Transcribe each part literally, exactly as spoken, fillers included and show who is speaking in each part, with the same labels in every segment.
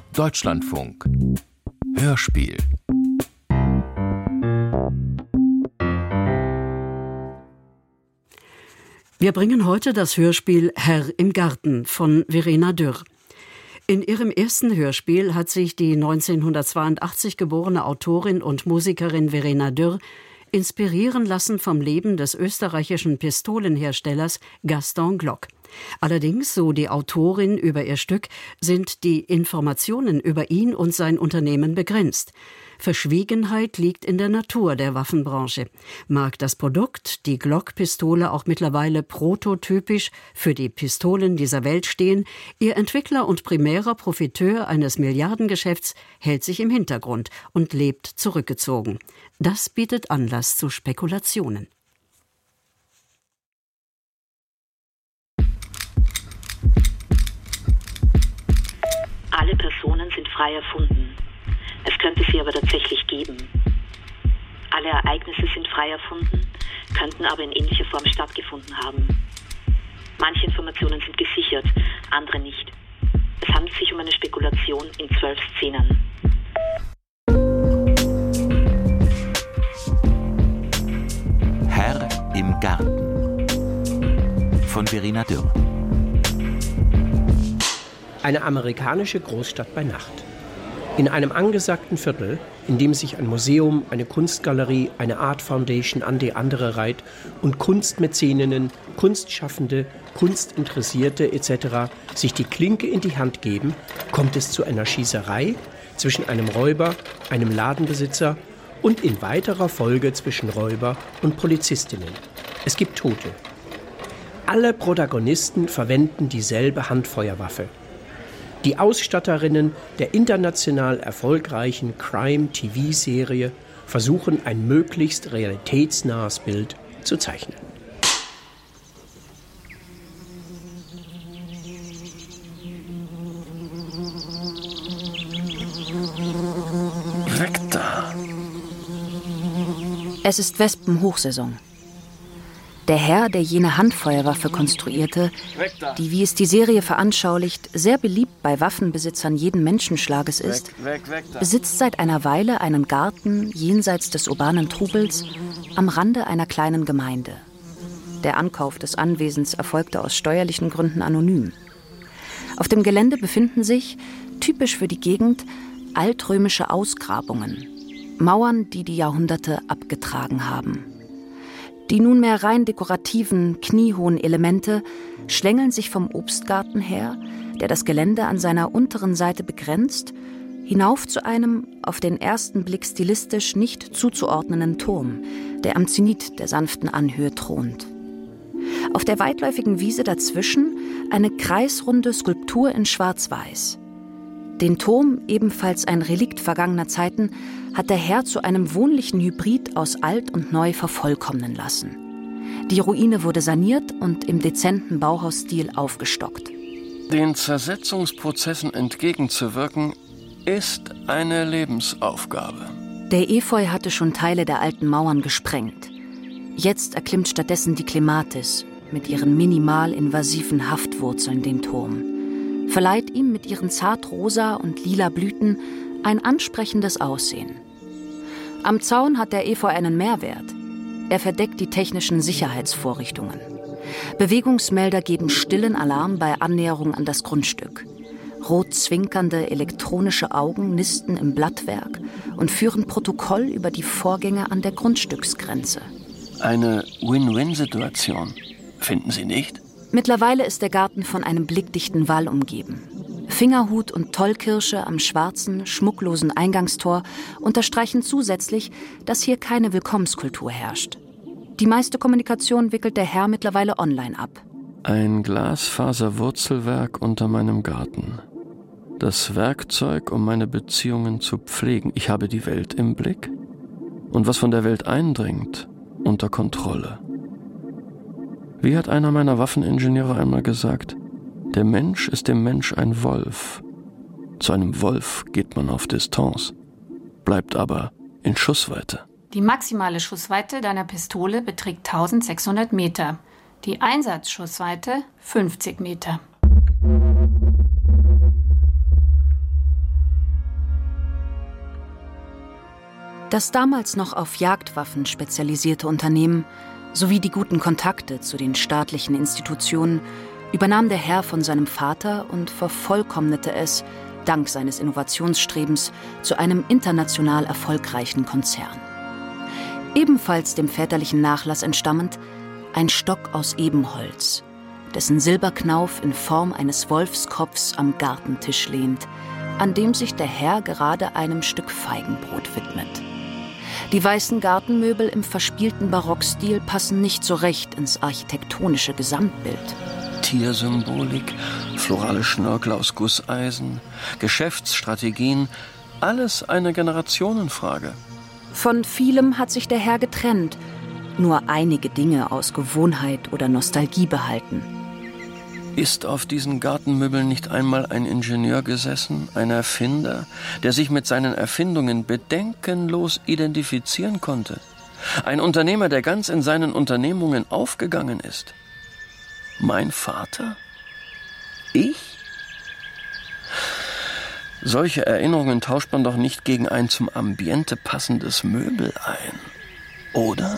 Speaker 1: Deutschlandfunk Hörspiel.
Speaker 2: Wir bringen heute das Hörspiel Herr im Garten von Verena Dürr. In ihrem ersten Hörspiel hat sich die neunzehnhundertzweiundachtzig geborene Autorin und Musikerin Verena Dürr inspirieren lassen vom Leben des österreichischen Pistolenherstellers Gaston Glock. Allerdings, so die Autorin über ihr Stück, sind die Informationen über ihn und sein Unternehmen begrenzt. Verschwiegenheit liegt in der Natur der Waffenbranche. Mag das Produkt, die Glock-Pistole, auch mittlerweile prototypisch für die Pistolen dieser Welt stehen, ihr Entwickler und primärer Profiteur eines Milliardengeschäfts hält sich im Hintergrund und lebt zurückgezogen. Das bietet Anlass zu Spekulationen.
Speaker 3: Alle Personen sind frei erfunden. Es könnte sie aber tatsächlich geben. Alle Ereignisse sind frei erfunden, könnten aber in ähnlicher Form stattgefunden haben. Manche Informationen sind gesichert, andere nicht. Es handelt sich um eine Spekulation in zwölf Szenen.
Speaker 4: Herr im Garten von Verena Dürr.
Speaker 5: Eine amerikanische Großstadt bei Nacht. In einem angesagten Viertel, in dem sich ein Museum, eine Kunstgalerie, eine Art Foundation an die andere reiht und Kunstmäzeninnen, Kunstschaffende, Kunstinteressierte et cetera sich die Klinke in die Hand geben, kommt es zu einer Schießerei zwischen einem Räuber, einem Ladenbesitzer und in weiterer Folge zwischen Räuber und Polizistinnen. Es gibt Tote. Alle Protagonisten verwenden dieselbe Handfeuerwaffe. Die Ausstatterinnen der international erfolgreichen Crime-T V-Serie versuchen, ein möglichst realitätsnahes Bild zu zeichnen.
Speaker 6: Weg da!
Speaker 7: Es ist Wespenhochsaison. Der Herr, der jene Handfeuerwaffe konstruierte, die, wie es die Serie veranschaulicht, sehr beliebt bei Waffenbesitzern jeden Menschenschlages ist, weg, weg, weg besitzt seit einer Weile einen Garten jenseits des urbanen Trubels am Rande einer kleinen Gemeinde. Der Ankauf des Anwesens erfolgte aus steuerlichen Gründen anonym. Auf dem Gelände befinden sich, typisch für die Gegend, altrömische Ausgrabungen, Mauern, die die Jahrhunderte abgetragen haben. Die nunmehr rein dekorativen, kniehohen Elemente schlängeln sich vom Obstgarten her, der das Gelände an seiner unteren Seite begrenzt, hinauf zu einem auf den ersten Blick stilistisch nicht zuzuordnenden Turm, der am Zenit der sanften Anhöhe thront. Auf der weitläufigen Wiese dazwischen eine kreisrunde Skulptur in Schwarz-Weiß. Den Turm, ebenfalls ein Relikt vergangener Zeiten, hat der Herr zu einem wohnlichen Hybrid aus alt und neu vervollkommnen lassen. Die Ruine wurde saniert und im dezenten Bauhausstil aufgestockt.
Speaker 6: Den Zersetzungsprozessen entgegenzuwirken, ist eine Lebensaufgabe.
Speaker 7: Der Efeu hatte schon Teile der alten Mauern gesprengt. Jetzt erklimmt stattdessen die Klematis mit ihren minimal invasiven Haftwurzeln den Turm, verleiht ihm mit ihren zartrosa und lila Blüten ein ansprechendes Aussehen. Am Zaun hat der Efeu einen Mehrwert. Er verdeckt die technischen Sicherheitsvorrichtungen. Bewegungsmelder geben stillen Alarm bei Annäherung an das Grundstück. Rot zwinkernde elektronische Augen nisten im Blattwerk und führen Protokoll über die Vorgänge an der Grundstücksgrenze.
Speaker 6: Eine Win-Win-Situation, finden Sie nicht?
Speaker 7: Mittlerweile ist der Garten von einem blickdichten Wall umgeben. Fingerhut und Tollkirsche am schwarzen, schmucklosen Eingangstor unterstreichen zusätzlich, dass hier keine Willkommenskultur herrscht. Die meiste Kommunikation wickelt der Herr mittlerweile online ab.
Speaker 6: Ein Glasfaserwurzelwerk unter meinem Garten. Das Werkzeug, um meine Beziehungen zu pflegen. Ich habe die Welt im Blick und was von der Welt eindringt, unter Kontrolle. Wie hat einer meiner Waffeningenieure einmal gesagt, der Mensch ist dem Mensch ein Wolf. Zu einem Wolf geht man auf Distanz, bleibt aber in Schussweite.
Speaker 8: Die maximale Schussweite deiner Pistole beträgt eintausendsechshundert Meter. Die Einsatzschussweite fünfzig Meter.
Speaker 7: Das damals noch auf Jagdwaffen spezialisierte Unternehmen sowie die guten Kontakte zu den staatlichen Institutionen übernahm der Herr von seinem Vater und vervollkommnete es, dank seines Innovationsstrebens, zu einem international erfolgreichen Konzern. Ebenfalls dem väterlichen Nachlass entstammend ein Stock aus Ebenholz, dessen Silberknauf in Form eines Wolfskopfs am Gartentisch lehnt, an dem sich der Herr gerade einem Stück Feigenbrot widmet. Die weißen Gartenmöbel im verspielten Barockstil passen nicht so recht ins architektonische Gesamtbild.
Speaker 6: Tiersymbolik, florale Schnörkel aus Gusseisen, Geschäftsstrategien, alles eine Generationenfrage.
Speaker 7: Von vielem hat sich der Herr getrennt, nur einige Dinge aus Gewohnheit oder Nostalgie behalten.
Speaker 6: Ist auf diesen Gartenmöbeln nicht einmal ein Ingenieur gesessen, ein Erfinder, der sich mit seinen Erfindungen bedenkenlos identifizieren konnte? Ein Unternehmer, der ganz in seinen Unternehmungen aufgegangen ist? Mein Vater? Ich? Solche Erinnerungen tauscht man doch nicht gegen ein zum Ambiente passendes Möbel ein, oder?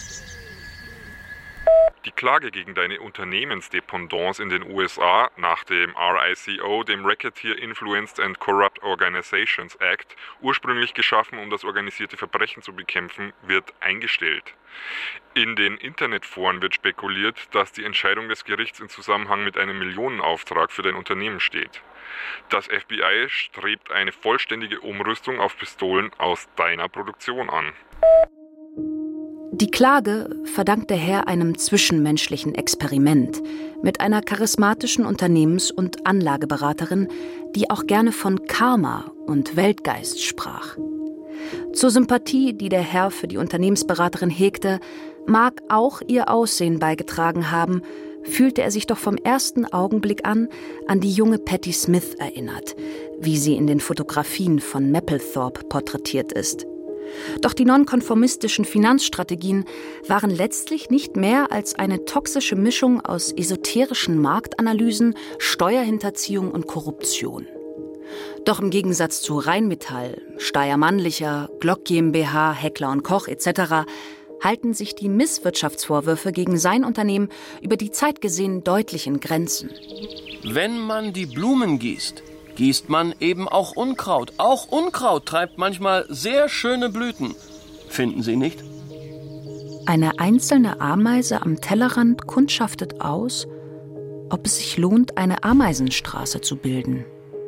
Speaker 9: Die Klage gegen deine Unternehmensdependance in den U S A nach dem R I C O, dem Racketeer Influenced and Corrupt Organizations Act, ursprünglich geschaffen, um das organisierte Verbrechen zu bekämpfen, wird eingestellt. In den Internetforen wird spekuliert, dass die Entscheidung des Gerichts in Zusammenhang mit einem Millionenauftrag für dein Unternehmen steht. Das F B I strebt eine vollständige Umrüstung auf Pistolen aus deiner Produktion an.
Speaker 7: Die Klage verdankt der Herr einem zwischenmenschlichen Experiment mit einer charismatischen Unternehmens- und Anlageberaterin, die auch gerne von Karma und Weltgeist sprach. Zur Sympathie, die der Herr für die Unternehmensberaterin hegte, mag auch ihr Aussehen beigetragen haben, fühlte er sich doch vom ersten Augenblick an an die junge Patti Smith erinnert, wie sie in den Fotografien von Mapplethorpe porträtiert ist. Doch die nonkonformistischen Finanzstrategien waren letztlich nicht mehr als eine toxische Mischung aus esoterischen Marktanalysen, Steuerhinterziehung und Korruption. Doch im Gegensatz zu Rheinmetall, Steyr-Mannlicher, Glock GmbH, Heckler und Koch et cetera halten sich die Misswirtschaftsvorwürfe gegen sein Unternehmen über die Zeit gesehen deutlich in Grenzen.
Speaker 6: Wenn man die Blumen gießt, gießt man eben auch Unkraut. Auch Unkraut treibt manchmal sehr schöne Blüten. Finden Sie nicht?
Speaker 7: Eine einzelne Ameise am Tellerrand kundschaftet aus, ob es sich lohnt, eine Ameisenstraße zu bilden.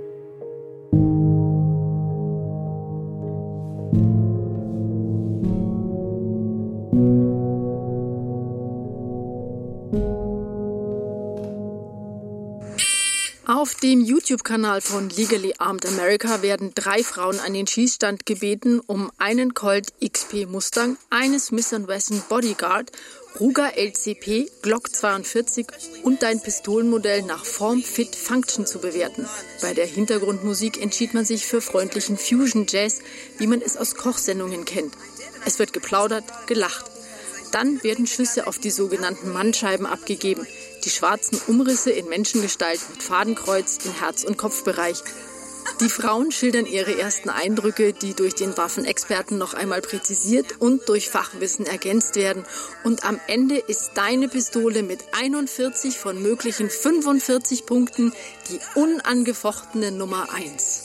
Speaker 10: Auf dem YouTube-Kanal von Legally Armed America werden drei Frauen an den Schießstand gebeten, um einen Colt X P Mustang, eine Smith and Wesson Bodyguard, Ruger L C P, Glock zweiundvierzig und ein Pistolenmodell nach Form, Fit, Function zu bewerten. Bei der Hintergrundmusik entschied man sich für freundlichen Fusion-Jazz, wie man es aus Kochsendungen kennt. Es wird geplaudert, gelacht. Dann werden Schüsse auf die sogenannten Mannscheiben abgegeben. Die schwarzen Umrisse in Menschengestalt mit Fadenkreuz in Herz- und Kopfbereich. Die Frauen schildern ihre ersten Eindrücke, die durch den Waffenexperten noch einmal präzisiert und durch Fachwissen ergänzt werden. Und am Ende ist deine Pistole mit einundvierzig von möglichen fünfundvierzig Punkten die unangefochtene Nummer eins.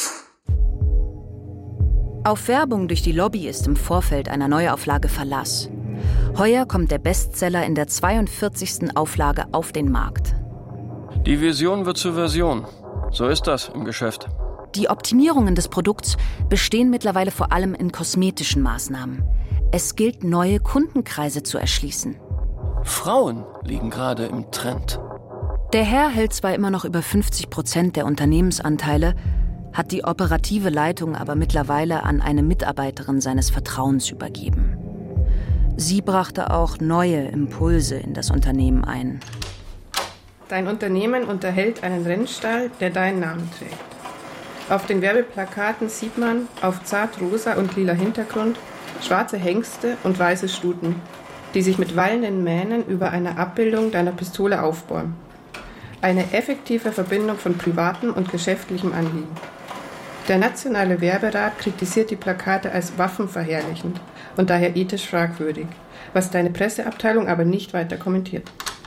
Speaker 7: Auf Werbung durch die Lobby ist im Vorfeld einer Neuauflage Verlass. Heuer kommt der Bestseller in der zweiundvierzigsten Auflage auf den Markt.
Speaker 6: Die Vision wird zur Version. So ist das im Geschäft.
Speaker 7: Die Optimierungen des Produkts bestehen mittlerweile vor allem in kosmetischen Maßnahmen. Es gilt, neue Kundenkreise zu erschließen.
Speaker 6: Frauen liegen gerade im Trend.
Speaker 7: Der Herr hält zwar immer noch über fünfzig Prozent der Unternehmensanteile, hat die operative Leitung aber mittlerweile an eine Mitarbeiterin seines Vertrauens übergeben. Sie brachte auch neue Impulse in das Unternehmen ein.
Speaker 11: Dein Unternehmen unterhält einen Rennstall, der deinen Namen trägt. Auf den Werbeplakaten sieht man auf zartrosa und lila Hintergrund schwarze Hengste und weiße Stuten, die sich mit wallenden Mähnen über eine Abbildung deiner Pistole aufbäumen. Eine effektive Verbindung von privatem und geschäftlichem Anliegen. Der Nationale Werberat kritisiert die Plakate als waffenverherrlichend und daher ethisch fragwürdig, was deine Presseabteilung aber nicht weiter kommentiert.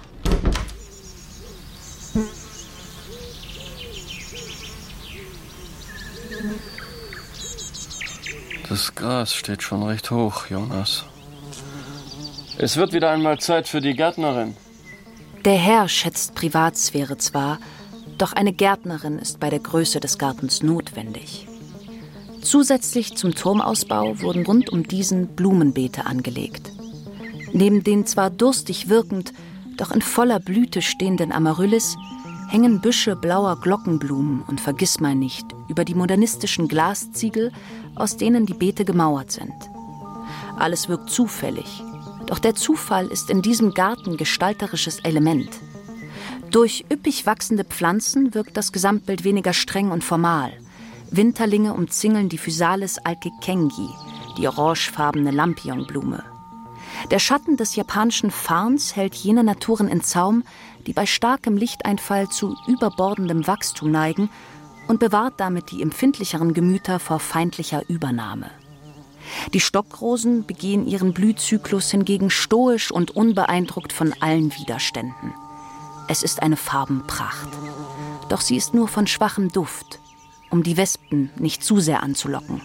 Speaker 6: Das Gras steht schon recht hoch, Jonas. Es wird wieder einmal Zeit für die Gärtnerin.
Speaker 7: Der Herr schätzt Privatsphäre zwar, doch eine Gärtnerin ist bei der Größe des Gartens notwendig. Zusätzlich zum Turmausbau wurden rund um diesen Blumenbeete angelegt. Neben den zwar durstig wirkend, doch in voller Blüte stehenden Amaryllis hängen Büsche blauer Glockenblumen und Vergissmeinnicht über die modernistischen Glasziegel, aus denen die Beete gemauert sind. Alles wirkt zufällig, doch der Zufall ist in diesem Garten gestalterisches Element. Durch üppig wachsende Pflanzen wirkt das Gesamtbild weniger streng und formal. Winterlinge umzingeln die Physalis alkekengi, die orangefarbene Lampionblume. Der Schatten des japanischen Farns hält jene Naturen in Zaum, die bei starkem Lichteinfall zu überbordendem Wachstum neigen und bewahrt damit die empfindlicheren Gemüter vor feindlicher Übernahme. Die Stockrosen begehen ihren Blühzyklus hingegen stoisch und unbeeindruckt von allen Widerständen. Es ist eine Farbenpracht. Doch sie ist nur von schwachem Duft, um die Wespen nicht zu sehr anzulocken.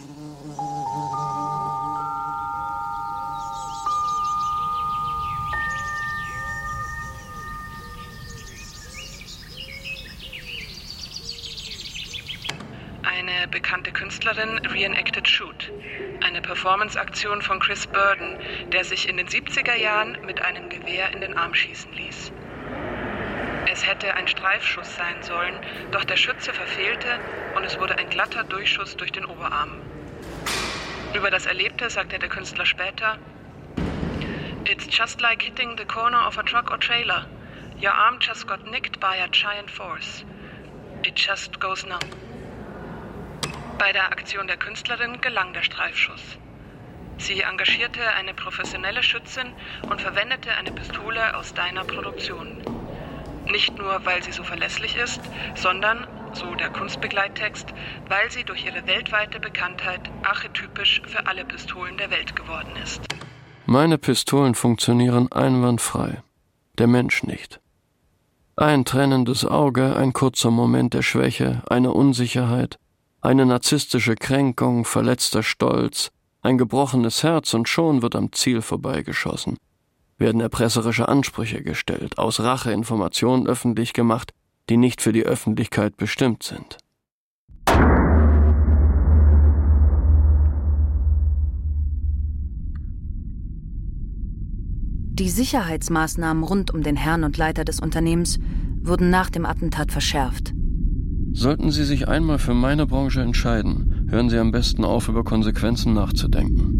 Speaker 12: Eine bekannte Künstlerin reenacted Shoot. Eine Performance-Aktion von Chris Burden, der sich in den siebziger Jahren mit einem Gewehr in den Arm schießen ließ. Es hätte ein Streifschuss sein sollen, doch der Schütze verfehlte und es wurde ein glatter Durchschuss durch den Oberarm. Über das Erlebte sagte der Künstler später: "It's just like hitting the corner of a truck or trailer. Your arm just got nicked by a giant force. It just goes numb." Bei der Aktion der Künstlerin gelang der Streifschuss. Sie engagierte eine professionelle Schützin und verwendete eine Pistole aus deiner Produktion. Nicht nur, weil sie so verlässlich ist, sondern, so der Kunstbegleittext, weil sie durch ihre weltweite Bekanntheit archetypisch für alle Pistolen der Welt geworden ist.
Speaker 6: Meine Pistolen funktionieren einwandfrei, der Mensch nicht. Ein tränendes Auge, ein kurzer Moment der Schwäche, eine Unsicherheit, eine narzisstische Kränkung, verletzter Stolz, ein gebrochenes Herz und schon wird am Ziel vorbeigeschossen. Werden erpresserische Ansprüche gestellt, aus Rache Informationen öffentlich gemacht, die nicht für die Öffentlichkeit bestimmt sind.
Speaker 7: Die Sicherheitsmaßnahmen rund um den Herrn und Leiter des Unternehmens wurden nach dem Attentat verschärft.
Speaker 6: Sollten Sie sich einmal für meine Branche entscheiden, hören Sie am besten auf, über Konsequenzen nachzudenken.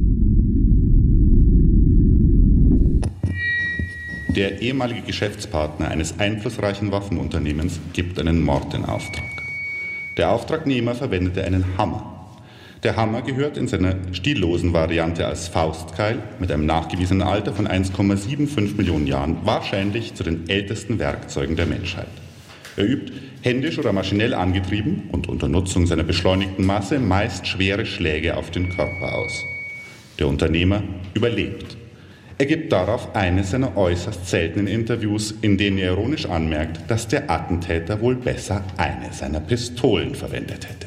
Speaker 13: Der ehemalige Geschäftspartner eines einflussreichen Waffenunternehmens gibt einen Mord in Auftrag. Der Auftragnehmer verwendete einen Hammer. Der Hammer gehört in seiner stillosen Variante als Faustkeil mit einem nachgewiesenen Alter von eins Komma fünfundsiebzig Millionen Jahren wahrscheinlich zu den ältesten Werkzeugen der Menschheit. Er übt, händisch oder maschinell angetrieben und unter Nutzung seiner beschleunigten Masse, meist schwere Schläge auf den Körper aus. Der Unternehmer überlebt. Er gibt darauf eines seiner äußerst seltenen Interviews, in denen er ironisch anmerkt, dass der Attentäter wohl besser eine seiner Pistolen verwendet hätte.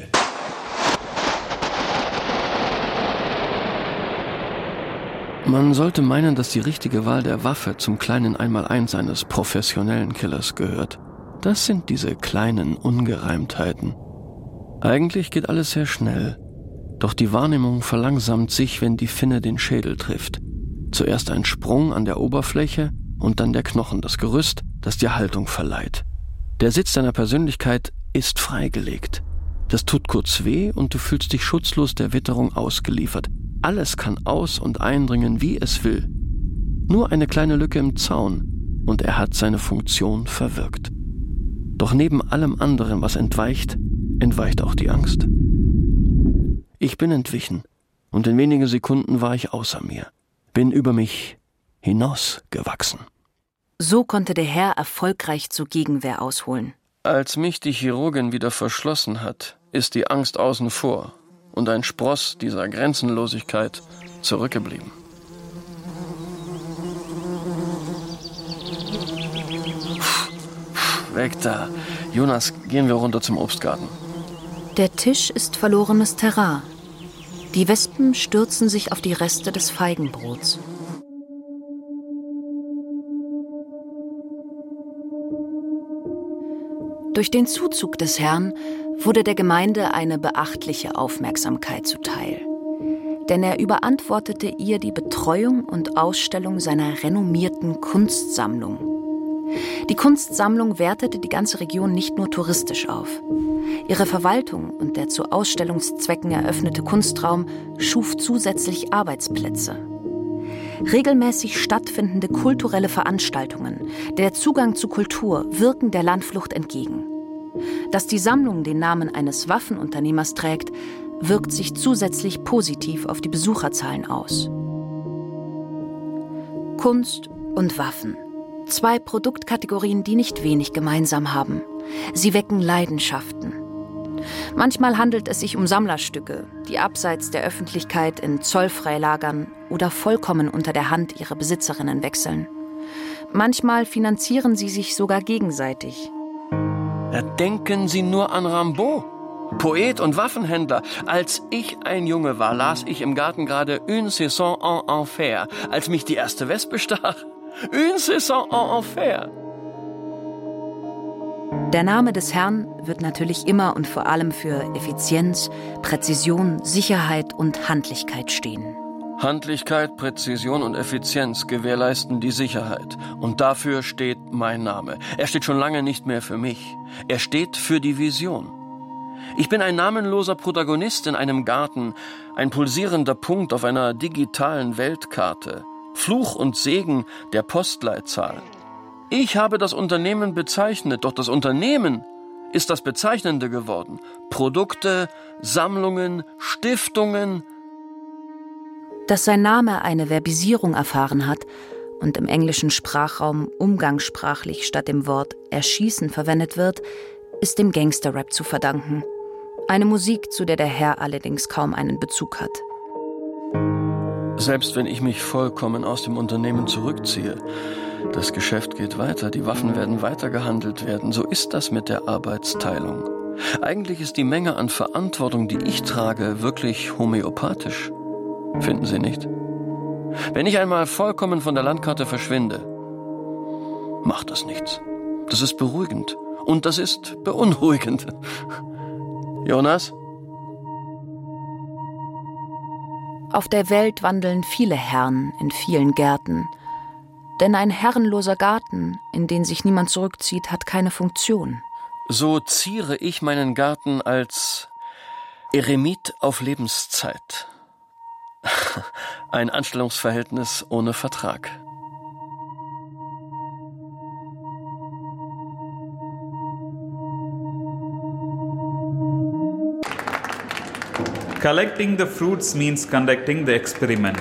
Speaker 6: Man sollte meinen, dass die richtige Wahl der Waffe zum kleinen Einmaleins eines professionellen Killers gehört. Das sind diese kleinen Ungereimtheiten. Eigentlich geht alles sehr schnell. Doch die Wahrnehmung verlangsamt sich, wenn die Finne den Schädel trifft. Zuerst ein Sprung an der Oberfläche und dann der Knochen, das Gerüst, das dir Haltung verleiht. Der Sitz deiner Persönlichkeit ist freigelegt. Das tut kurz weh und du fühlst dich schutzlos der Witterung ausgeliefert. Alles kann aus- und eindringen, wie es will. Nur eine kleine Lücke im Zaun und er hat seine Funktion verwirkt. Doch neben allem anderen, was entweicht, entweicht auch die Angst. Ich bin entwichen und in wenigen Sekunden war ich außer mir, bin über mich hinausgewachsen.
Speaker 7: So konnte der Herr erfolgreich zur Gegenwehr ausholen.
Speaker 6: Als mich die Chirurgin wieder verschlossen hat, ist die Angst außen vor und ein Spross dieser Grenzenlosigkeit zurückgeblieben. Weg da. Jonas, gehen wir runter zum Obstgarten.
Speaker 7: Der Tisch ist verlorenes Terrain. Die Wespen stürzen sich auf die Reste des Feigenbrots. Durch den Zuzug des Herrn wurde der Gemeinde eine beachtliche Aufmerksamkeit zuteil. Denn er überantwortete ihr die Betreuung und Ausstellung seiner renommierten Kunstsammlung. Die Kunstsammlung wertete die ganze Region nicht nur touristisch auf. Ihre Verwaltung und der zu Ausstellungszwecken eröffnete Kunstraum schuf zusätzlich Arbeitsplätze. Regelmäßig stattfindende kulturelle Veranstaltungen, der Zugang zu Kultur wirken der Landflucht entgegen. Dass die Sammlung den Namen eines Waffenunternehmers trägt, wirkt sich zusätzlich positiv auf die Besucherzahlen aus. Kunst und Waffen. Zwei Produktkategorien, die nicht wenig gemeinsam haben. Sie wecken Leidenschaften. Manchmal handelt es sich um Sammlerstücke, die abseits der Öffentlichkeit in Zollfreilagern oder vollkommen unter der Hand ihrer Besitzerinnen wechseln. Manchmal finanzieren sie sich sogar gegenseitig.
Speaker 6: Ja, denken Sie nur an Rimbaud, Poet und Waffenhändler. Als ich ein Junge war, las ich im Garten gerade Une Saison en Enfer, als mich die erste Wespe stach. Une Saison en Enfer.
Speaker 7: Der Name des Herrn wird natürlich immer und vor allem für Effizienz, Präzision, Sicherheit und Handlichkeit stehen.
Speaker 6: Handlichkeit, Präzision und Effizienz gewährleisten die Sicherheit. Und dafür steht mein Name. Er steht schon lange nicht mehr für mich. Er steht für die Vision. Ich bin ein namenloser Protagonist in einem Garten, ein pulsierender Punkt auf einer digitalen Weltkarte, Fluch und Segen der Postleitzahl. Ich habe das Unternehmen bezeichnet, doch das Unternehmen ist das Bezeichnende geworden. Produkte, Sammlungen, Stiftungen.
Speaker 7: Dass sein Name eine Verbisierung erfahren hat und im englischen Sprachraum umgangssprachlich statt dem Wort erschießen verwendet wird, ist dem Gangsterrap zu verdanken. Eine Musik, zu der der Herr allerdings kaum einen Bezug hat.
Speaker 6: Selbst wenn ich mich vollkommen aus dem Unternehmen zurückziehe, das Geschäft geht weiter, die Waffen werden weitergehandelt werden. So ist das mit der Arbeitsteilung. Eigentlich ist die Menge an Verantwortung, die ich trage, wirklich homöopathisch. Finden Sie nicht? Wenn ich einmal vollkommen von der Landkarte verschwinde, macht das nichts. Das ist beruhigend und das ist beunruhigend. Jonas?
Speaker 7: Auf der Welt wandeln viele Herren in vielen Gärten. Denn ein herrenloser Garten, in den sich niemand zurückzieht, hat keine Funktion.
Speaker 6: So ziere ich meinen Garten als Eremit auf Lebenszeit. Ein Anstellungsverhältnis ohne Vertrag.
Speaker 14: Collecting the fruits means conducting the experiment.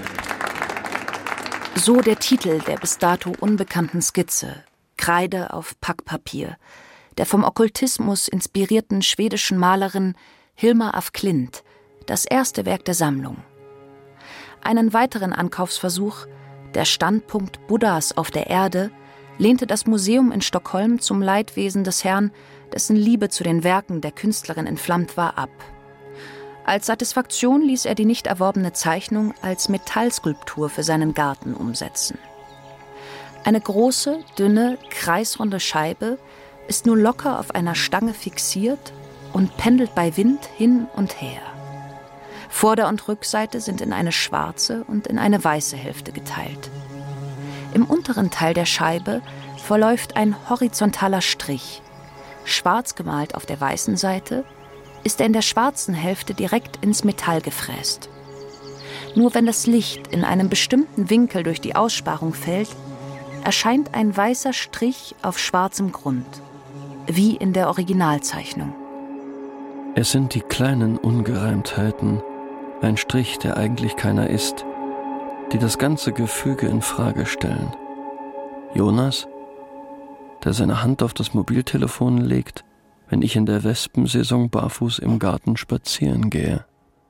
Speaker 7: So der Titel der bis dato unbekannten Skizze, Kreide auf Packpapier, der vom Okkultismus inspirierten schwedischen Malerin Hilma af Klint, das erste Werk der Sammlung. Einen weiteren Ankaufsversuch, der Standpunkt Buddhas auf der Erde, lehnte das Museum in Stockholm zum Leidwesen des Herrn, dessen Liebe zu den Werken der Künstlerin entflammt war, ab. Als Satisfaktion ließ er die nicht erworbene Zeichnung als Metallskulptur für seinen Garten umsetzen. Eine große, dünne, kreisrunde Scheibe ist nur locker auf einer Stange fixiert und pendelt bei Wind hin und her. Vorder- und Rückseite sind in eine schwarze und in eine weiße Hälfte geteilt. Im unteren Teil der Scheibe verläuft ein horizontaler Strich. Schwarz gemalt auf der weißen Seite, ist er in der schwarzen Hälfte direkt ins Metall gefräst. Nur wenn das Licht in einem bestimmten Winkel durch die Aussparung fällt, erscheint ein weißer Strich auf schwarzem Grund, wie in der Originalzeichnung.
Speaker 6: Es sind die kleinen Ungereimtheiten, ein Strich, der eigentlich keiner ist, die das ganze Gefüge in Frage stellen. Jonas, der seine Hand auf das Mobiltelefon legt, wenn ich in der Wespensaison barfuß im Garten spazieren gehe.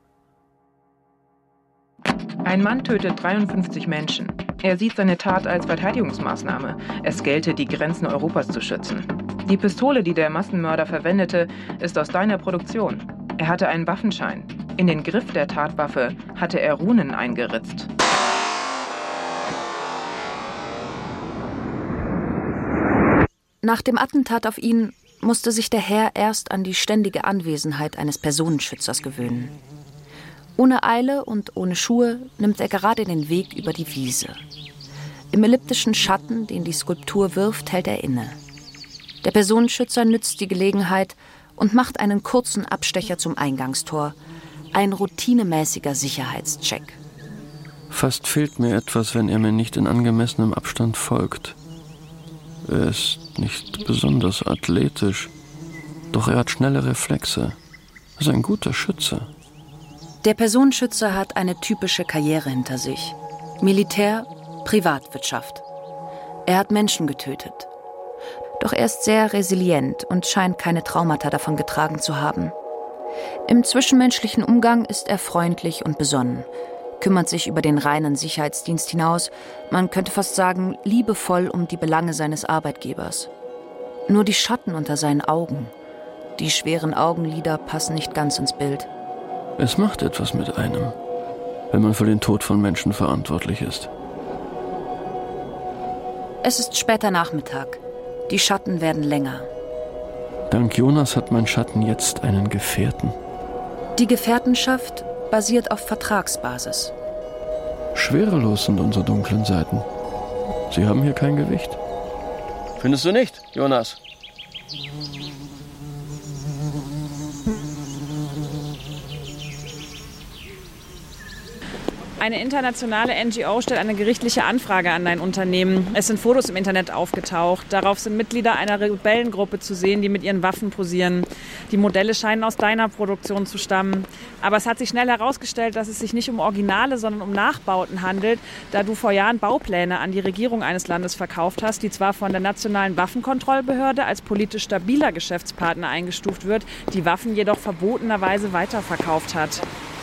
Speaker 15: Ein Mann tötet dreiundfünfzig Menschen. Er sieht seine Tat als Verteidigungsmaßnahme. Es gelte, die Grenzen Europas zu schützen. Die Pistole, die der Massenmörder verwendete, ist aus deiner Produktion. Er hatte einen Waffenschein. In den Griff der Tatwaffe hatte er Runen eingeritzt.
Speaker 7: Nach dem Attentat auf ihn musste sich der Herr erst an die ständige Anwesenheit eines Personenschützers gewöhnen. Ohne Eile und ohne Schuhe nimmt er gerade den Weg über die Wiese. Im elliptischen Schatten, den die Skulptur wirft, hält er inne. Der Personenschützer nützt die Gelegenheit und macht einen kurzen Abstecher zum Eingangstor. Ein routinemäßiger Sicherheitscheck.
Speaker 6: Fast fehlt mir etwas, wenn er mir nicht in angemessenem Abstand folgt. Er ist nicht besonders athletisch, doch er hat schnelle Reflexe. Er ist ein guter Schütze.
Speaker 7: Der Personenschützer hat eine typische Karriere hinter sich. Militär, Privatwirtschaft. Er hat Menschen getötet. Doch er ist sehr resilient und scheint keine Traumata davon getragen zu haben. Im zwischenmenschlichen Umgang ist er freundlich und besonnen, kümmert sich über den reinen Sicherheitsdienst hinaus, man könnte fast sagen, liebevoll um die Belange seines Arbeitgebers. Nur die Schatten unter seinen Augen, die schweren Augenlider passen nicht ganz ins Bild.
Speaker 6: Es macht etwas mit einem, wenn man für den Tod von Menschen verantwortlich ist.
Speaker 7: Es ist später Nachmittag. Die Schatten werden länger.
Speaker 6: Dank Jonas hat mein Schatten jetzt einen Gefährten.
Speaker 7: Die Gefährtenschaft basiert auf Vertragsbasis.
Speaker 6: Schwerelos sind unsere dunklen Seiten. Sie haben hier kein Gewicht. Findest du nicht, Jonas?
Speaker 16: Eine internationale N G O stellt eine gerichtliche Anfrage an dein Unternehmen. Es sind Fotos im Internet aufgetaucht. Darauf sind Mitglieder einer Rebellengruppe zu sehen, die mit ihren Waffen posieren. Die Modelle scheinen aus deiner Produktion zu stammen. Aber es hat sich schnell herausgestellt, dass es sich nicht um Originale, sondern um Nachbauten handelt, da du vor Jahren Baupläne an die Regierung eines Landes verkauft hast, die zwar von der Nationalen Waffenkontrollbehörde als politisch stabiler Geschäftspartner eingestuft wird, die Waffen jedoch verbotenerweise weiterverkauft hat.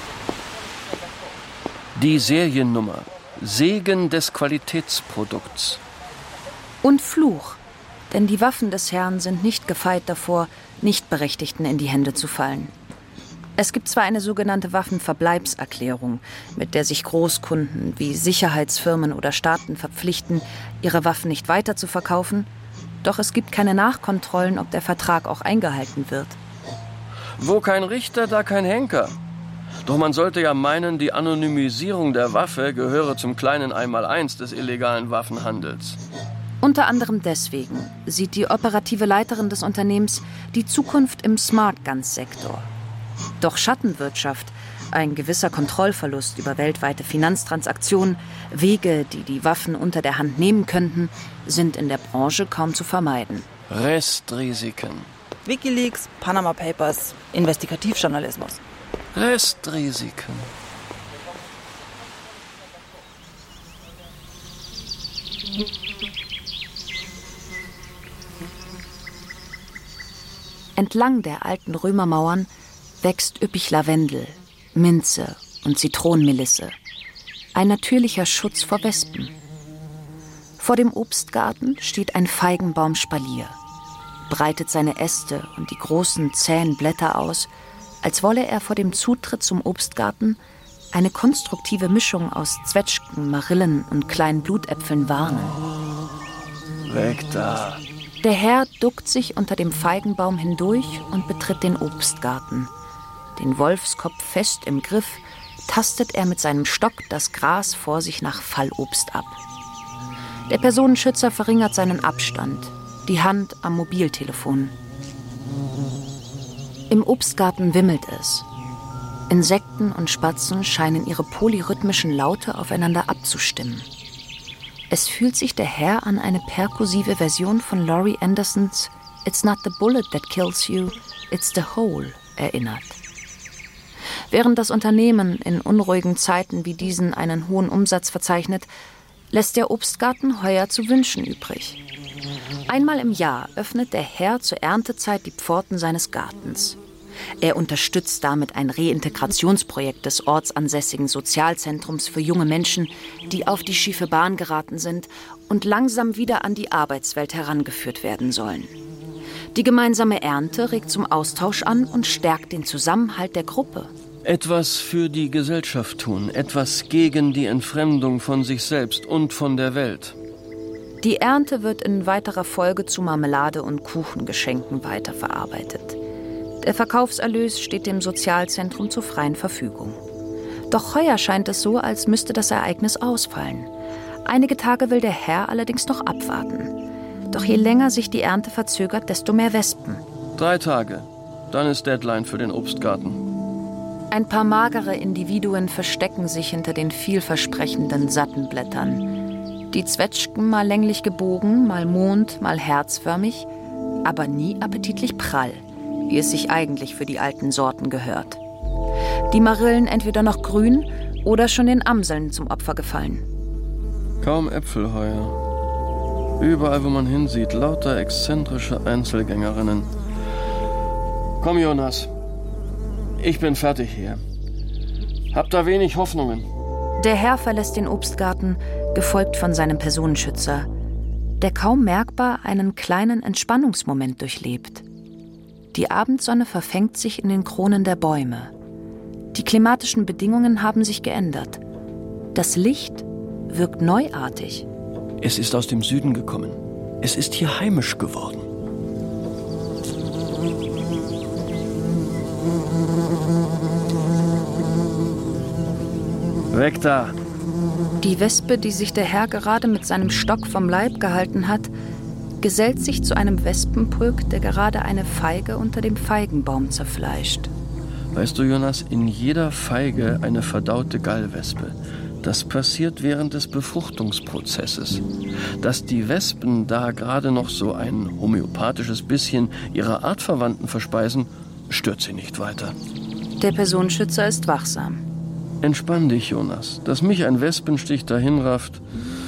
Speaker 6: Die Seriennummer. Segen des Qualitätsprodukts.
Speaker 7: Und Fluch. Denn die Waffen des Herrn sind nicht gefeit davor, Nichtberechtigten in die Hände zu fallen. Es gibt zwar eine sogenannte Waffenverbleibserklärung, mit der sich Großkunden wie Sicherheitsfirmen oder Staaten verpflichten, ihre Waffen nicht weiter zu verkaufen, doch es gibt keine Nachkontrollen, ob der Vertrag auch eingehalten wird.
Speaker 6: Wo kein Richter, da kein Henker. Doch man sollte ja meinen, die Anonymisierung der Waffe gehöre zum kleinen Einmaleins des illegalen Waffenhandels.
Speaker 7: Unter anderem deswegen sieht die operative Leiterin des Unternehmens die Zukunft im Smart-Guns-Sektor. Doch Schattenwirtschaft, ein gewisser Kontrollverlust über weltweite Finanztransaktionen, Wege, die die Waffen unter der Hand nehmen könnten, sind in der Branche kaum zu vermeiden.
Speaker 6: Restrisiken.
Speaker 17: Wikileaks, Panama Papers, Investigativjournalismus.
Speaker 6: Restrisiken.
Speaker 7: Entlang der alten Römermauern wächst üppig Lavendel, Minze und Zitronenmelisse. Ein natürlicher Schutz vor Wespen. Vor dem Obstgarten steht ein Feigenbaumspalier, breitet seine Äste und die großen, zähen Blätter aus, als wolle er vor dem Zutritt zum Obstgarten eine konstruktive Mischung aus Zwetschgen, Marillen und kleinen Blutäpfeln warnen.
Speaker 6: Weg da!
Speaker 7: Der Herr duckt sich unter dem Feigenbaum hindurch und betritt den Obstgarten. Den Wolfskopf fest im Griff, tastet er mit seinem Stock das Gras vor sich nach Fallobst ab. Der Personenschützer verringert seinen Abstand, die Hand am Mobiltelefon. Im Obstgarten wimmelt es. Insekten und Spatzen scheinen ihre polyrhythmischen Laute aufeinander abzustimmen. Es fühlt sich der Herr an eine perkussive Version von Laurie Andersons It's not the bullet that kills you, it's the hole erinnert. Während das Unternehmen in unruhigen Zeiten wie diesen einen hohen Umsatz verzeichnet, lässt der Obstgarten heuer zu wünschen übrig. Einmal im Jahr öffnet der Herr zur Erntezeit die Pforten seines Gartens. Er unterstützt damit ein Reintegrationsprojekt des ortsansässigen Sozialzentrums für junge Menschen, die auf die schiefe Bahn geraten sind und langsam wieder an die Arbeitswelt herangeführt werden sollen. Die gemeinsame Ernte regt zum Austausch an und stärkt den Zusammenhalt der Gruppe.
Speaker 6: Etwas für die Gesellschaft tun, etwas gegen die Entfremdung von sich selbst und von der Welt.
Speaker 7: Die Ernte wird in weiterer Folge zu Marmelade und Kuchengeschenken weiterverarbeitet. Der Verkaufserlös steht dem Sozialzentrum zur freien Verfügung. Doch heuer scheint es so, als müsste das Ereignis ausfallen. Einige Tage will der Herr allerdings noch abwarten. Doch je länger sich die Ernte verzögert, desto mehr Wespen.
Speaker 6: Drei Tage, dann ist Deadline für den Obstgarten.
Speaker 7: Ein paar magere Individuen verstecken sich hinter den vielversprechenden satten Blättern. Die Zwetschgen mal länglich gebogen, mal mond, mal herzförmig, aber nie appetitlich prall, wie es sich eigentlich für die alten Sorten gehört. Die Marillen entweder noch grün oder schon den Amseln zum Opfer gefallen.
Speaker 6: Kaum Äpfel heuer. Überall, wo man hinsieht, lauter exzentrische Einzelgängerinnen. Komm, Jonas. Ich bin fertig hier. Hab da wenig Hoffnungen.
Speaker 7: Der Herr verlässt den Obstgarten, gefolgt von seinem Personenschützer, der kaum merkbar einen kleinen Entspannungsmoment durchlebt. Die Abendsonne verfängt sich in den Kronen der Bäume. Die klimatischen Bedingungen haben sich geändert. Das Licht wirkt neuartig.
Speaker 6: Es ist aus dem Süden gekommen. Es ist hier heimisch geworden. Weg da!
Speaker 7: Die Wespe, die sich der Herr gerade mit seinem Stock vom Leib gehalten hat, gesellt sich zu einem Wespenpulk, der gerade eine Feige unter dem Feigenbaum zerfleischt.
Speaker 6: Weißt du, Jonas, in jeder Feige eine verdaute Gallwespe. Das passiert während des Befruchtungsprozesses. Dass die Wespen da gerade noch so ein homöopathisches bisschen ihrer Artverwandten verspeisen, stört sie nicht weiter.
Speaker 7: Der Personenschützer ist wachsam.
Speaker 6: Entspann dich, Jonas. Dass mich ein Wespenstich dahin rafft,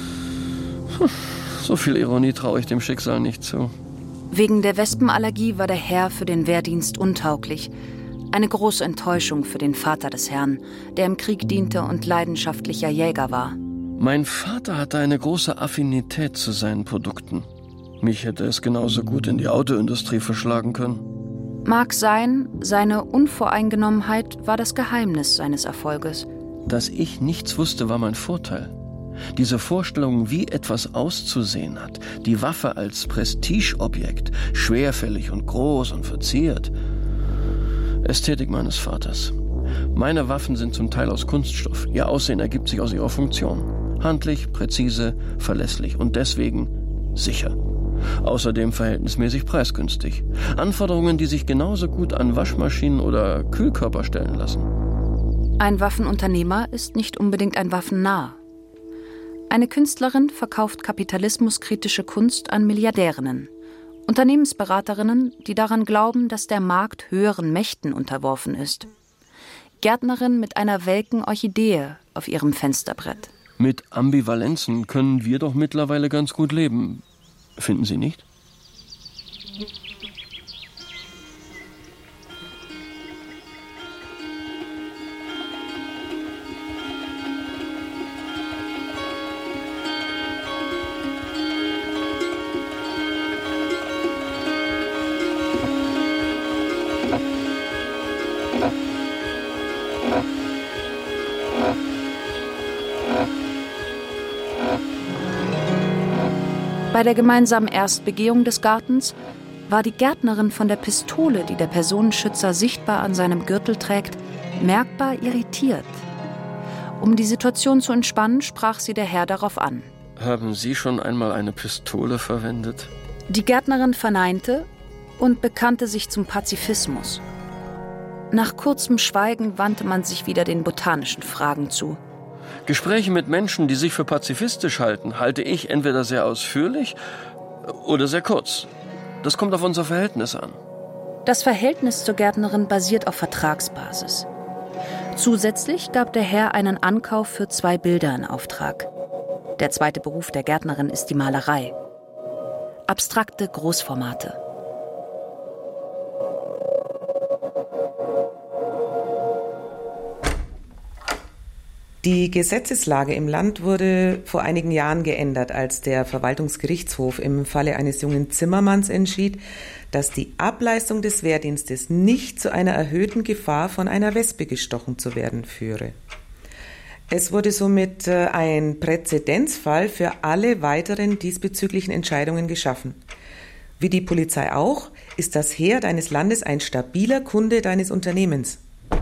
Speaker 6: so viel Ironie traue ich dem Schicksal nicht zu.
Speaker 7: Wegen der Wespenallergie war der Herr für den Wehrdienst untauglich. Eine große Enttäuschung für den Vater des Herrn, der im Krieg diente und leidenschaftlicher Jäger war.
Speaker 6: Mein Vater hatte eine große Affinität zu seinen Produkten. Mich hätte es genauso gut in die Autoindustrie verschlagen können.
Speaker 7: Mag sein, seine Unvoreingenommenheit war das Geheimnis seines Erfolges.
Speaker 6: Dass ich nichts wusste, war mein Vorteil. Diese Vorstellung, wie etwas auszusehen hat, die Waffe als Prestigeobjekt, schwerfällig und groß und verziert. Ästhetik meines Vaters. Meine Waffen sind zum Teil aus Kunststoff. Ihr Aussehen ergibt sich aus ihrer Funktion. Handlich, präzise, verlässlich und deswegen sicher. Außerdem verhältnismäßig preisgünstig. Anforderungen, die sich genauso gut an Waschmaschinen oder Kühlkörper stellen lassen.
Speaker 7: Ein Waffenunternehmer ist nicht unbedingt ein Waffennarr. Eine Künstlerin verkauft kapitalismuskritische Kunst an Milliardärinnen. Unternehmensberaterinnen, die daran glauben, dass der Markt höheren Mächten unterworfen ist. Gärtnerin mit einer welken Orchidee auf ihrem Fensterbrett.
Speaker 6: Mit Ambivalenzen können wir doch mittlerweile ganz gut leben. Finden Sie nicht?
Speaker 7: Bei der gemeinsamen Erstbegehung des Gartens war die Gärtnerin von der Pistole, die der Personenschützer sichtbar an seinem Gürtel trägt, merkbar irritiert. Um die Situation zu entspannen, sprach sie der Herr darauf an.
Speaker 6: Haben Sie schon einmal eine Pistole verwendet?
Speaker 7: Die Gärtnerin verneinte und bekannte sich zum Pazifismus. Nach kurzem Schweigen wandte man sich wieder den botanischen Fragen zu.
Speaker 6: Gespräche mit Menschen, die sich für pazifistisch halten, halte ich entweder sehr ausführlich oder sehr kurz. Das kommt auf unser Verhältnis an.
Speaker 7: Das Verhältnis zur Gärtnerin basiert auf Vertragsbasis. Zusätzlich gab der Herr einen Ankauf für zwei Bilder in Auftrag. Der zweite Beruf der Gärtnerin ist die Malerei. abstrakte Großformate.
Speaker 18: Die Gesetzeslage im Land wurde vor einigen Jahren geändert, als der Verwaltungsgerichtshof im Falle eines jungen Zimmermanns entschied, dass die Ableistung des Wehrdienstes nicht zu einer erhöhten Gefahr, von einer Wespe gestochen zu werden, führe. Es wurde somit ein Präzedenzfall für alle weiteren diesbezüglichen Entscheidungen geschaffen. Wie die Polizei auch, ist das Heer deines Landes ein stabiler Kunde deines Unternehmens.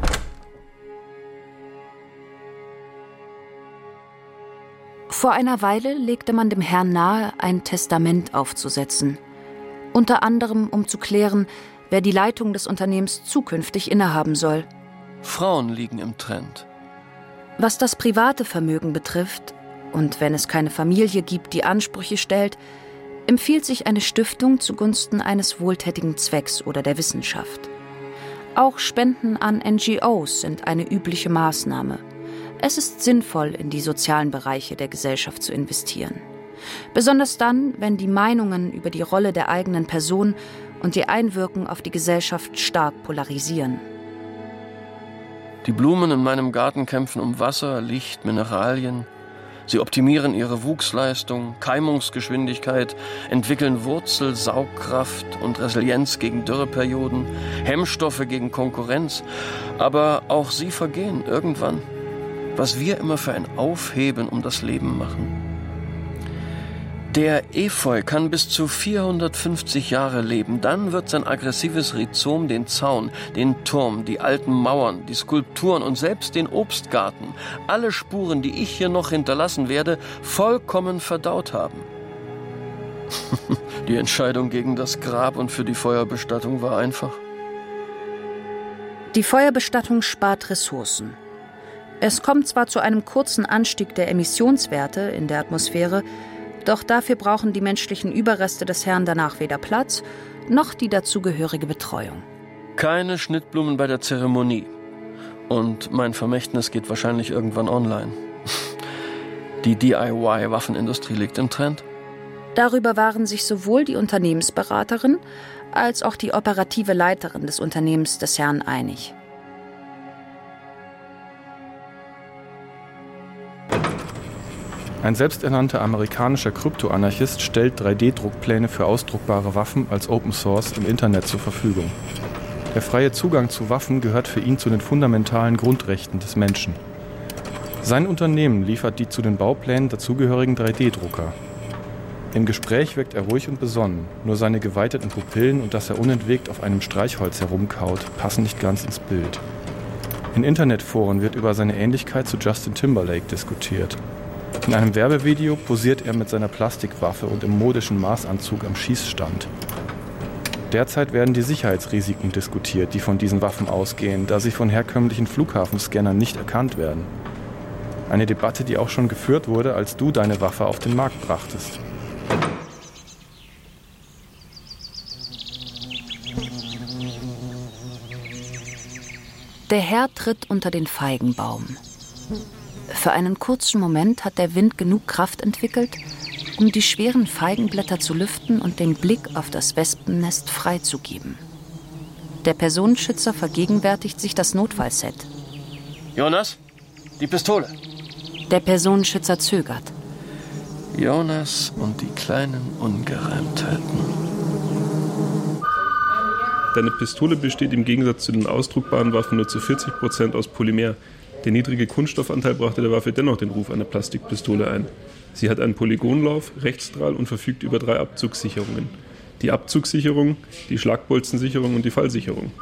Speaker 7: Vor einer Weile legte man dem Herrn nahe, ein Testament aufzusetzen. Unter anderem, um zu klären, wer die Leitung des Unternehmens zukünftig innehaben soll.
Speaker 6: Frauen liegen im Trend.
Speaker 7: Was das private Vermögen betrifft, und wenn es keine Familie gibt, die Ansprüche stellt, empfiehlt sich eine Stiftung zugunsten eines wohltätigen Zwecks oder der Wissenschaft. Auch Spenden an N G Os sind eine übliche Maßnahme. Es ist sinnvoll, in die sozialen Bereiche der Gesellschaft zu investieren. Besonders dann, wenn die Meinungen über die Rolle der eigenen Person und ihr Einwirken auf die Gesellschaft stark polarisieren.
Speaker 6: Die Blumen in meinem Garten kämpfen um Wasser, Licht, Mineralien. Sie optimieren ihre Wuchsleistung, Keimungsgeschwindigkeit, entwickeln Wurzel, Saugkraft und Resilienz gegen Dürreperioden, Hemmstoffe gegen Konkurrenz. Aber auch sie vergehen irgendwann. Was wir immer für ein Aufheben um das Leben machen. Der Efeu kann bis zu vierhundertfünfzig Jahre leben. Dann wird sein aggressives Rhizom den Zaun, den Turm, die alten Mauern, die Skulpturen und selbst den Obstgarten, alle Spuren, die ich hier noch hinterlassen werde, vollkommen verdaut haben. Die Entscheidung gegen das Grab und für die Feuerbestattung war einfach.
Speaker 7: Die Feuerbestattung spart Ressourcen. Es kommt zwar zu einem kurzen Anstieg der Emissionswerte in der Atmosphäre, doch dafür brauchen die menschlichen Überreste des Herrn danach weder Platz, noch die dazugehörige Betreuung.
Speaker 6: Keine Schnittblumen bei der Zeremonie. Und mein Vermächtnis geht wahrscheinlich irgendwann online. Die D I Y-Waffenindustrie liegt im Trend.
Speaker 7: Darüber waren sich sowohl die Unternehmensberaterin als auch die operative Leiterin des Unternehmens des Herrn einig.
Speaker 19: Ein selbsternannter amerikanischer Kryptoanarchist stellt drei D Druckpläne für ausdruckbare Waffen als Open Source im Internet zur Verfügung. Der freie Zugang zu Waffen gehört für ihn zu den fundamentalen Grundrechten des Menschen. Sein Unternehmen liefert die zu den Bauplänen dazugehörigen drei D Drucker. Im Gespräch wirkt er ruhig und besonnen, nur seine geweiteten Pupillen und dass er unentwegt auf einem Streichholz herumkaut, passen nicht ganz ins Bild. In Internetforen wird über seine Ähnlichkeit zu Justin Timberlake diskutiert. In einem Werbevideo posiert er mit seiner Plastikwaffe und im modischen Maßanzug am Schießstand. Derzeit werden die Sicherheitsrisiken diskutiert, die von diesen Waffen ausgehen, da sie von herkömmlichen Flughafenscannern nicht erkannt werden. Eine Debatte, die auch schon geführt wurde, als du deine Waffe auf den Markt brachtest.
Speaker 7: Der Herr tritt unter den Feigenbaum. Für einen kurzen Moment hat der Wind genug Kraft entwickelt, um die schweren Feigenblätter zu lüften und den Blick auf das Wespennest freizugeben. Der Personenschützer vergegenwärtigt sich das Notfallset.
Speaker 6: Jonas, die Pistole.
Speaker 7: Der Personenschützer zögert.
Speaker 6: Jonas und die kleinen Ungereimtheiten.
Speaker 20: Deine Pistole besteht im Gegensatz zu den ausdruckbaren Waffen nur zu vierzig Prozent aus Polymer. Der niedrige Kunststoffanteil brachte der Waffe dennoch den Ruf einer Plastikpistole ein. Sie hat einen Polygonlauf, Rechtsstrahl und verfügt über drei Abzugssicherungen. Die Abzugssicherung, die Schlagbolzensicherung und die Fallsicherung.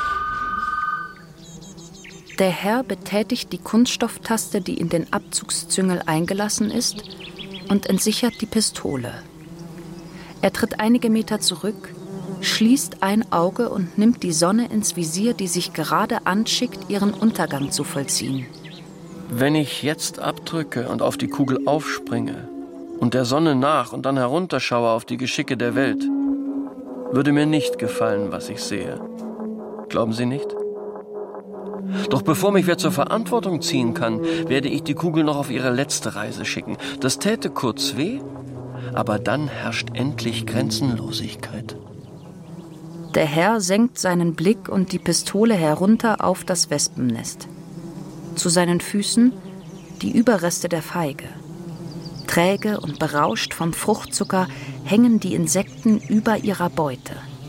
Speaker 7: Der Herr betätigt die Kunststofftaste, die in den Abzugszüngel eingelassen ist, und entsichert die Pistole. Er tritt einige Meter zurück, schließt ein Auge und nimmt die Sonne ins Visier, die sich gerade anschickt, ihren Untergang zu vollziehen.
Speaker 6: Wenn ich jetzt abdrücke und auf die Kugel aufspringe und der Sonne nach und dann herunterschaue auf die Geschicke der Welt, würde mir nicht gefallen, was ich sehe. Glauben Sie nicht? Doch bevor mich wer zur Verantwortung ziehen kann, werde ich die Kugel noch auf ihre letzte Reise schicken. Das täte kurz weh, Aber dann herrscht endlich Grenzenlosigkeit.
Speaker 7: Der Herr senkt seinen Blick und die Pistole herunter auf das Wespennest. Zu seinen Füßen die Überreste der Feige. Träge und berauscht vom Fruchtzucker hängen die Insekten über ihrer Beute.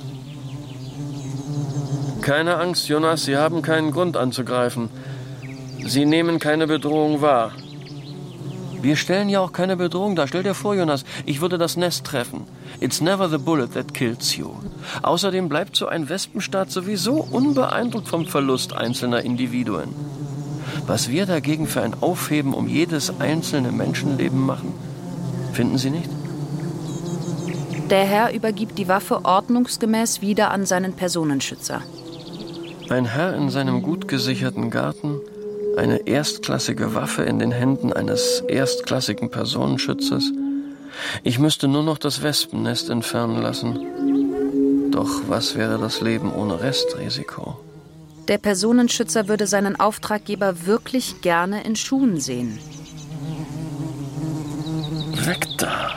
Speaker 6: Keine Angst, Jonas, Sie haben keinen Grund anzugreifen. Sie nehmen keine Bedrohung wahr. Wir stellen ja auch keine Bedrohung dar. Stell dir vor, Jonas, ich würde das Nest treffen. It's never the bullet that kills you. Außerdem bleibt so ein Wespenstaat sowieso unbeeindruckt vom Verlust einzelner Individuen. Was wir dagegen für ein Aufheben um jedes einzelne Menschenleben machen, finden Sie nicht?
Speaker 7: Der Herr übergibt die Waffe ordnungsgemäß wieder an seinen Personenschützer.
Speaker 6: Ein Herr in seinem gut gesicherten Garten, eine erstklassige Waffe in den Händen eines erstklassigen Personenschützers. Ich müsste nur noch das Wespennest entfernen lassen. Doch was wäre das Leben ohne Restrisiko?
Speaker 7: Der Personenschützer würde seinen Auftraggeber wirklich gerne in Schuhen sehen.
Speaker 6: Weg da!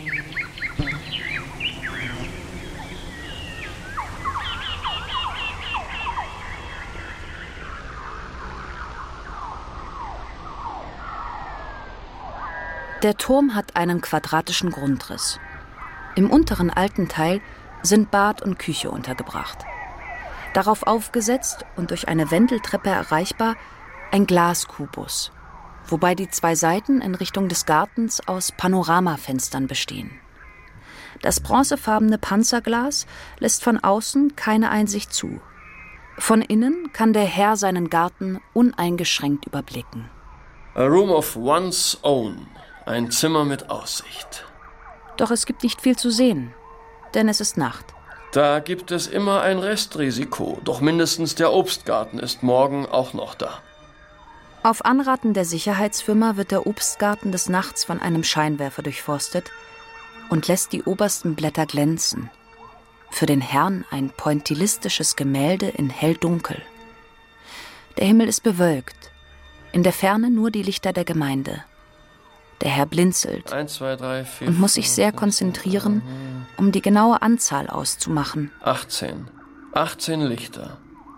Speaker 7: Der Turm hat einen quadratischen Grundriss. Im unteren alten Teil sind Bad und Küche untergebracht. Darauf aufgesetzt und durch eine Wendeltreppe erreichbar ein Glaskubus, wobei die zwei Seiten in Richtung des Gartens aus Panoramafenstern bestehen. Das bronzefarbene Panzerglas lässt von außen keine Einsicht zu. Von innen kann der Herr seinen Garten uneingeschränkt überblicken.
Speaker 6: A room of one's own. Ein Zimmer mit Aussicht.
Speaker 7: Doch es gibt nicht viel zu sehen, denn es ist Nacht.
Speaker 6: Da gibt es immer ein Restrisiko, doch mindestens der Obstgarten ist morgen auch noch da.
Speaker 7: Auf Anraten der Sicherheitsfirma wird der Obstgarten des Nachts von einem Scheinwerfer durchforstet und lässt die obersten Blätter glänzen. Für den Herrn ein pointillistisches Gemälde in Helldunkel. Der Himmel ist bewölkt, in der Ferne nur die Lichter der Gemeinde. Der Herr blinzelt
Speaker 6: Eins, zwei, drei, vier,
Speaker 7: und muss sich sehr konzentrieren, um die genaue Anzahl auszumachen.
Speaker 6: achtzehn. achtzehn Lichter.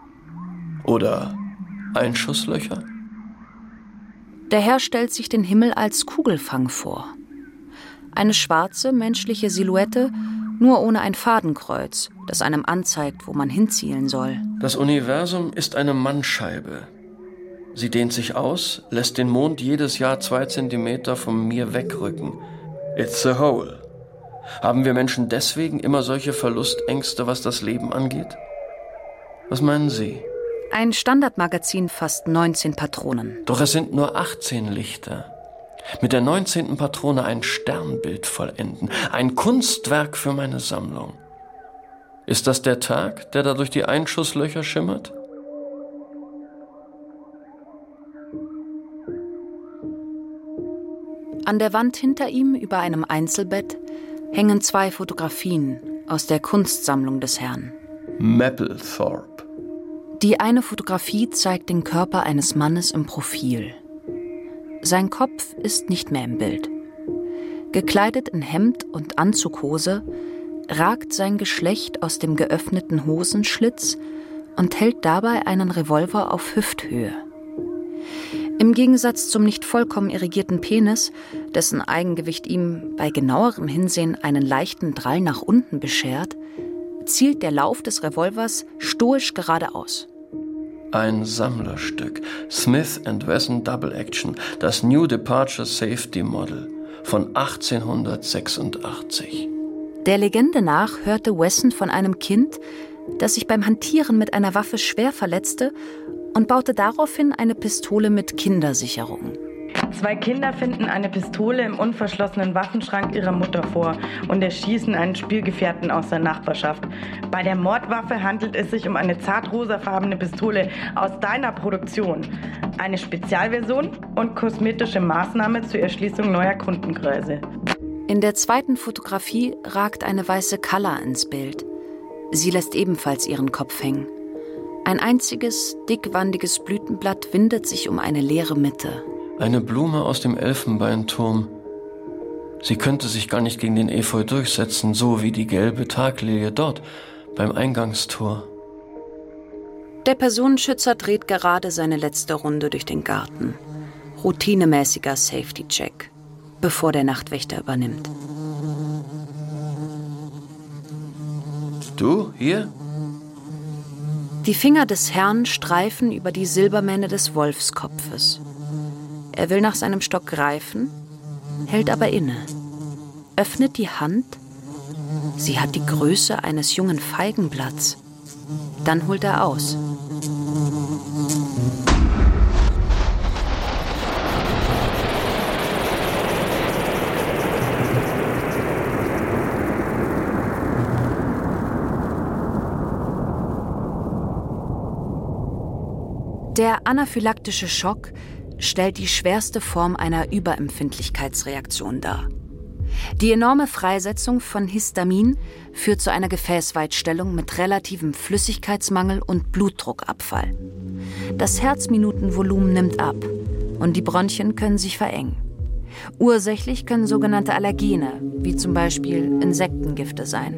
Speaker 6: Oder Einschusslöcher?
Speaker 7: Der Herr stellt sich den Himmel als Kugelfang vor. Eine schwarze, menschliche Silhouette, nur ohne ein Fadenkreuz, das einem anzeigt, wo man hinzielen soll.
Speaker 6: Das Universum ist eine Mannscheibe. Sie dehnt sich aus, lässt den Mond jedes Jahr zwei Zentimeter von mir wegrücken. It's a hole. Haben wir Menschen deswegen immer solche Verlustängste, was das Leben angeht? Was meinen Sie?
Speaker 7: Ein Standardmagazin fasst neunzehn Patronen.
Speaker 6: Doch es sind nur achtzehn Lichter. Mit der neunzehnten Patrone ein Sternbild vollenden. Ein Kunstwerk für meine Sammlung. Ist das der Tag, der da durch die Einschusslöcher schimmert?
Speaker 7: An der Wand hinter ihm, über einem Einzelbett, hängen zwei Fotografien aus der Kunstsammlung des Herrn.
Speaker 6: Mapplethorpe.
Speaker 7: Die eine Fotografie zeigt den Körper eines Mannes im Profil. Sein Kopf ist nicht mehr im Bild. Gekleidet in Hemd und Anzughose ragt sein Geschlecht aus dem geöffneten Hosenschlitz und hält dabei einen Revolver auf Hüfthöhe. Im Gegensatz zum nicht vollkommen irrigierten Penis, dessen Eigengewicht ihm bei genauerem Hinsehen einen leichten Drall nach unten beschert, zielt der Lauf des Revolvers stoisch geradeaus.
Speaker 6: Ein Sammlerstück. Smith and Wesson Double Action, das New Departure Safety Model von achtzehnhundertsechsundachtzig.
Speaker 7: Der Legende nach hörte Wesson von einem Kind, das sich beim Hantieren mit einer Waffe schwer verletzte und baute daraufhin eine Pistole mit Kindersicherung.
Speaker 21: Zwei Kinder finden eine Pistole im unverschlossenen Waffenschrank ihrer Mutter vor und erschießen einen Spielgefährten aus der Nachbarschaft. Bei der Mordwaffe handelt es sich um eine zartrosafarbene Pistole aus deiner Produktion. Eine Spezialversion und kosmetische Maßnahme zur Erschließung neuer Kundenkreise.
Speaker 7: In der zweiten Fotografie ragt eine weiße Kalla ins Bild. Sie lässt ebenfalls ihren Kopf hängen. Ein einziges, dickwandiges Blütenblatt windet sich um eine leere Mitte.
Speaker 6: Eine Blume aus dem Elfenbeinturm. Sie könnte sich gar nicht gegen den Efeu durchsetzen, so wie die gelbe Taglilie dort beim Eingangstor.
Speaker 7: Der Personenschützer dreht gerade seine letzte Runde durch den Garten. Routinemäßiger Safety-Check, bevor der Nachtwächter übernimmt.
Speaker 6: Du, hier?
Speaker 7: Die Finger des Herrn streifen über die Silbermähne des Wolfskopfes. Er will nach seinem Stock greifen, hält aber inne, öffnet die Hand. Sie hat die Größe eines jungen Feigenblatts. Dann holt er aus. Der anaphylaktische Schock stellt die schwerste Form einer Überempfindlichkeitsreaktion dar. Die enorme Freisetzung von Histamin führt zu einer Gefäßweitstellung mit relativem Flüssigkeitsmangel und Blutdruckabfall. Das Herzminutenvolumen nimmt ab und die Bronchien können sich verengen. Ursächlich können sogenannte Allergene, wie zum Beispiel Insektengifte sein.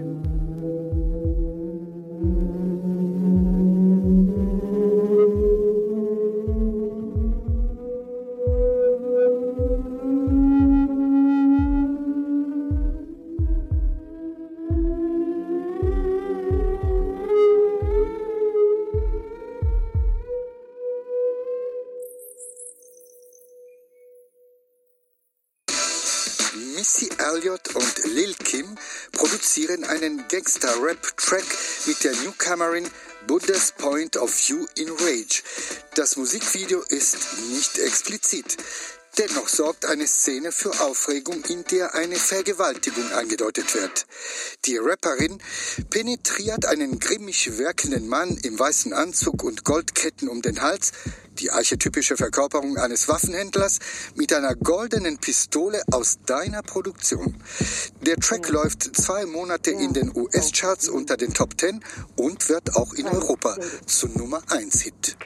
Speaker 1: Missy Elliott und Lil Kim produzieren einen Gangster-Rap-Track mit der Newcomerin Buddha's Point of View in Rage. Das Musikvideo ist nicht explizit. Dennoch sorgt eine Szene für Aufregung, in der eine Vergewaltigung angedeutet wird. Die Rapperin penetriert einen grimmig wirkenden Mann im weißen Anzug und Goldketten um den Hals, die archetypische Verkörperung eines Waffenhändlers, mit einer goldenen Pistole aus deiner Produktion. Der Track läuft zwei Monate in den U S-Charts unter den Top Ten und wird auch in Europa zu Nummer eins Hit.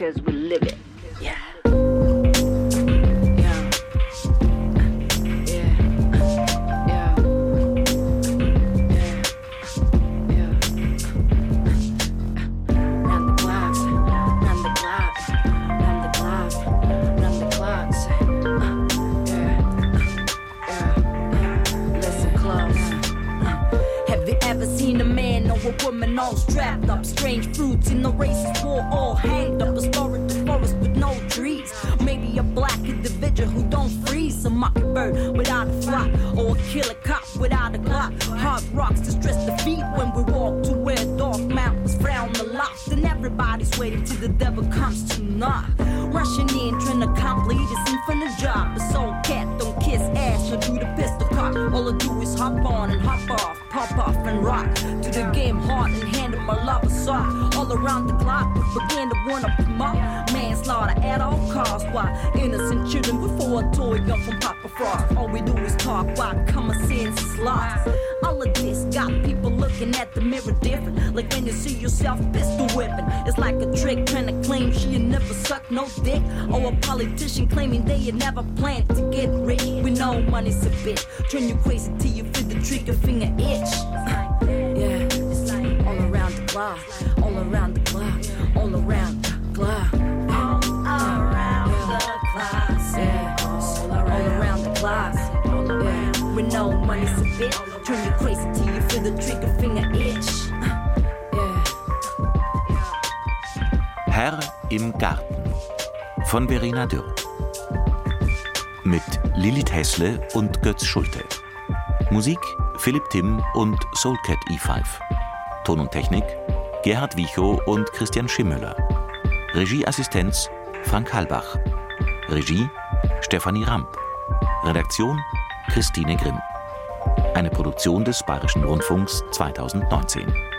Speaker 22: A woman all strapped up, strange fruits in the racist war all hanged up, a story the forest with no trees. Maybe a black individual who don't freeze, a mockingbird without a flock, or a killer cop without a clock. Hard rocks distress the feet when we walk to where dark mountains frown the loft, and everybody's waiting till the devil comes to knock. Rushing in, trying to complete this infinite job. A soul cat don't kiss ass or do the pistol cock. All I do is hop on and hop off, pop off and rock to the game hard and handle my love a sock. All around the clock, we begin to run up them up. Manslaughter at all costs, while innocent children before a toy gun from Papa Frost. All we do is talk while common sense is lost. All of this got people looking at the mirror different, like when you see yourself pistol whipping. It's like a trick trying to claim she had never sucked no dick, or a politician claiming they had never planned to get rich. We know money's a bitch, turn you crazy till you feel the trigger finger itch. Yeah, it's like all around the clock, all around the clock, all around the clock. All around the clock, yeah, all around the clock. Yeah, we know money's a bitch, turn you crazy till you feel the trigger finger itch.
Speaker 4: Herr im Garten von Verena Dürr. Mit Lilith Hässle und Götz Schulte. Musik Philipp Timm und Soulcat E fünf. Ton und Technik Gerhard Wichow und Christian Schimmöller. Regieassistenz Frank Halbach. Regie Stefanie Ramp. Redaktion Christine Grimm. Eine Produktion des Bayerischen Rundfunks zweitausendneunzehn.